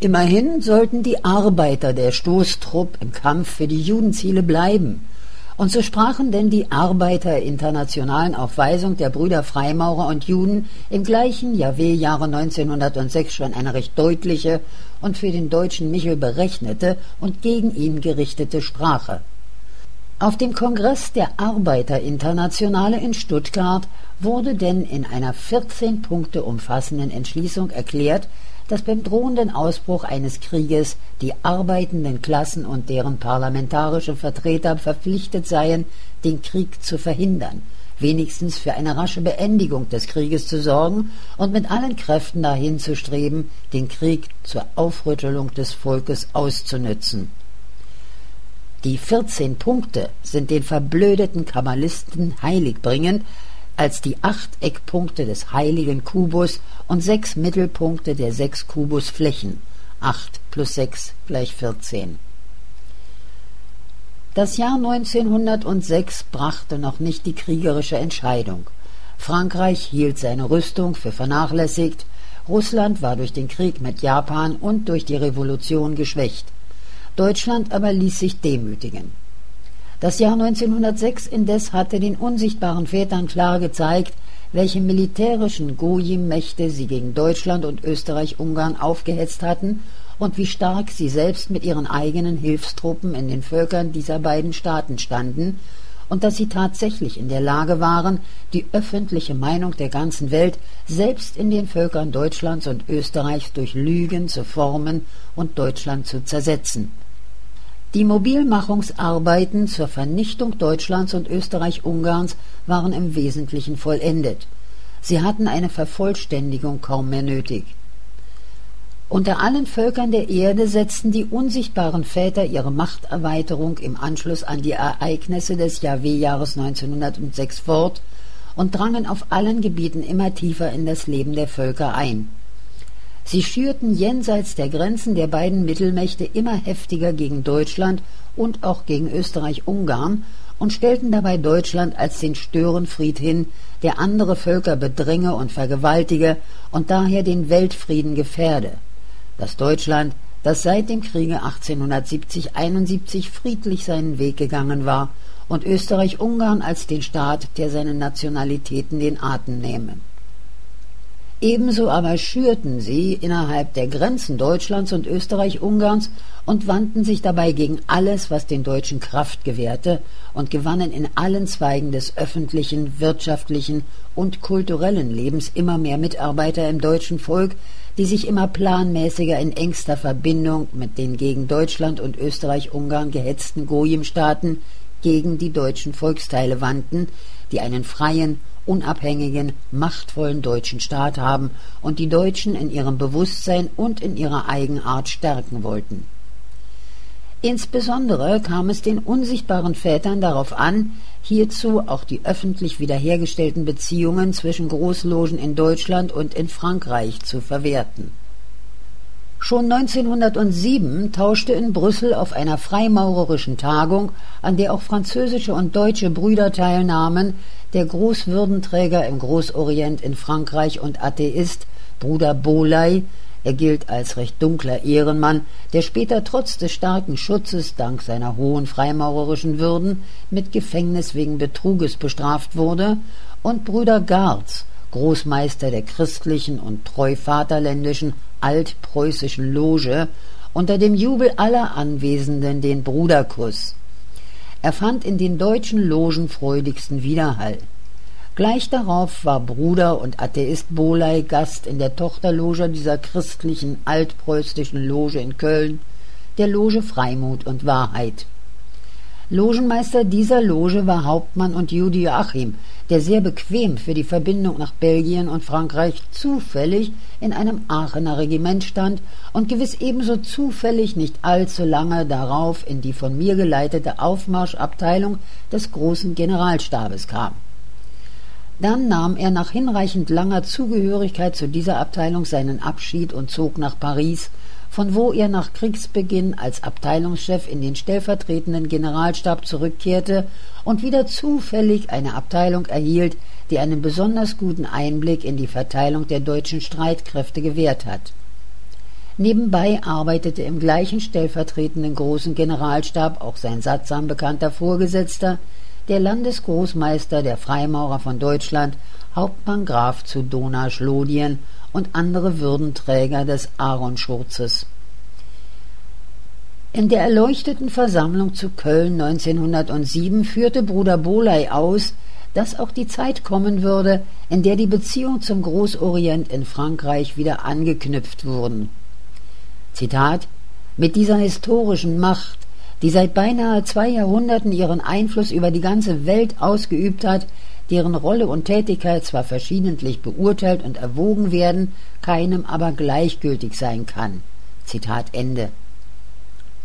Immerhin sollten die Arbeiter der Stoßtrupp im Kampf für die Judenziele bleiben. Und so sprachen denn die Arbeiterinternationalen auf Weisung der Brüder Freimaurer und Juden im gleichen Jahre 1906 schon eine recht deutliche und für den deutschen Michel berechnete und gegen ihn gerichtete Sprache. Auf dem Kongress der Arbeiterinternationale in Stuttgart wurde denn in einer 14 Punkte umfassenden Entschließung erklärt, dass beim drohenden Ausbruch eines Krieges die arbeitenden Klassen und deren parlamentarische Vertreter verpflichtet seien, den Krieg zu verhindern, wenigstens für eine rasche Beendigung des Krieges zu sorgen und mit allen Kräften dahin zu streben, den Krieg zur Aufrüttelung des Volkes auszunützen. Die 14 Punkte sind den verblödeten Kabbalisten heiligbringend, als die 8 Eckpunkte des heiligen Kubus und 6 Mittelpunkte der 6 Kubusflächen. 8 plus 6 gleich 14. Das Jahr 1906 brachte noch nicht die kriegerische Entscheidung. Frankreich hielt seine Rüstung für vernachlässigt, Russland war durch den Krieg mit Japan und durch die Revolution geschwächt. Deutschland aber ließ sich demütigen. Das Jahr 1906 indes hatte den unsichtbaren Vätern klar gezeigt, welche militärischen Gojim-Mächte sie gegen Deutschland und Österreich-Ungarn aufgehetzt hatten und wie stark sie selbst mit ihren eigenen Hilfstruppen in den Völkern dieser beiden Staaten standen und dass sie tatsächlich in der Lage waren, die öffentliche Meinung der ganzen Welt selbst in den Völkern Deutschlands und Österreichs durch Lügen zu formen und Deutschland zu zersetzen. Die Mobilmachungsarbeiten zur Vernichtung Deutschlands und Österreich-Ungarns waren im Wesentlichen vollendet. Sie hatten eine Vervollständigung kaum mehr nötig. Unter allen Völkern der Erde setzten die unsichtbaren Väter ihre Machterweiterung im Anschluss an die Ereignisse des Jahweh-Jahres 1906 fort und drangen auf allen Gebieten immer tiefer in das Leben der Völker ein. Sie schürten jenseits der Grenzen der beiden Mittelmächte immer heftiger gegen Deutschland und auch gegen Österreich-Ungarn und stellten dabei Deutschland als den Störenfried hin, der andere Völker bedränge und vergewaltige und daher den Weltfrieden gefährde. Das Deutschland, das seit dem Kriege 1870-71 friedlich seinen Weg gegangen war, und Österreich-Ungarn als den Staat, der seinen Nationalitäten den Atem nähme. Ebenso aber schürten sie innerhalb der Grenzen Deutschlands und Österreich-Ungarns und wandten sich dabei gegen alles, was den Deutschen Kraft gewährte, und gewannen in allen Zweigen des öffentlichen, wirtschaftlichen und kulturellen Lebens immer mehr Mitarbeiter im deutschen Volk, die sich immer planmäßiger in engster Verbindung mit den gegen Deutschland und Österreich-Ungarn gehetzten Gojim-Staaten gegen die deutschen Volksteile wandten, die einen freien, unabhängigen, machtvollen deutschen Staat haben und die Deutschen in ihrem Bewusstsein und in ihrer Eigenart stärken wollten. Insbesondere kam es den unsichtbaren Vätern darauf an, hierzu auch die öffentlich wiederhergestellten Beziehungen zwischen Großlogen in Deutschland und in Frankreich zu verwerten. Schon 1907 tauschte in Brüssel auf einer freimaurerischen Tagung, an der auch französische und deutsche Brüder teilnahmen, der Großwürdenträger im Großorient in Frankreich und Atheist, Bruder Boley, er gilt als recht dunkler Ehrenmann, der später trotz des starken Schutzes dank seiner hohen freimaurerischen Würden mit Gefängnis wegen Betruges bestraft wurde, und Brüder Garz, Großmeister der christlichen und treu vaterländischen altpreußischen Loge, unter dem Jubel aller Anwesenden den Bruderkuss. Er fand in den deutschen Logen freudigsten Widerhall. Gleich darauf war Bruder und Atheist Boley Gast in der Tochterloge dieser christlichen altpreußischen Loge in Köln, der Loge Freimut und Wahrheit. Logenmeister dieser Loge war Hauptmann und Jude Joachim, der sehr bequem für die Verbindung nach Belgien und Frankreich zufällig in einem Aachener Regiment stand und gewiss ebenso zufällig nicht allzu lange darauf in die von mir geleitete Aufmarschabteilung des großen Generalstabes kam. Dann nahm er nach hinreichend langer Zugehörigkeit zu dieser Abteilung seinen Abschied und zog nach Paris, von wo er nach Kriegsbeginn als Abteilungschef in den stellvertretenden Generalstab zurückkehrte und wieder zufällig eine Abteilung erhielt, die einen besonders guten Einblick in die Verteilung der deutschen Streitkräfte gewährt hat. Nebenbei arbeitete im gleichen stellvertretenden Großen Generalstab auch sein sattsam bekannter Vorgesetzter, der Landesgroßmeister der Freimaurer von Deutschland, Hauptmann Graf zu Dohna-Schlodien und andere Würdenträger des Aaronschurzes. In der erleuchteten Versammlung zu Köln 1907 führte Bruder Boley aus, dass auch die Zeit kommen würde, in der die Beziehungen zum Großorient in Frankreich wieder angeknüpft wurden. Zitat: »Mit dieser historischen Macht, die seit beinahe 2 Jahrhunderten ihren Einfluss über die ganze Welt ausgeübt hat, deren Rolle und Tätigkeit zwar verschiedentlich beurteilt und erwogen werden, keinem aber gleichgültig sein kann.« Zitat Ende.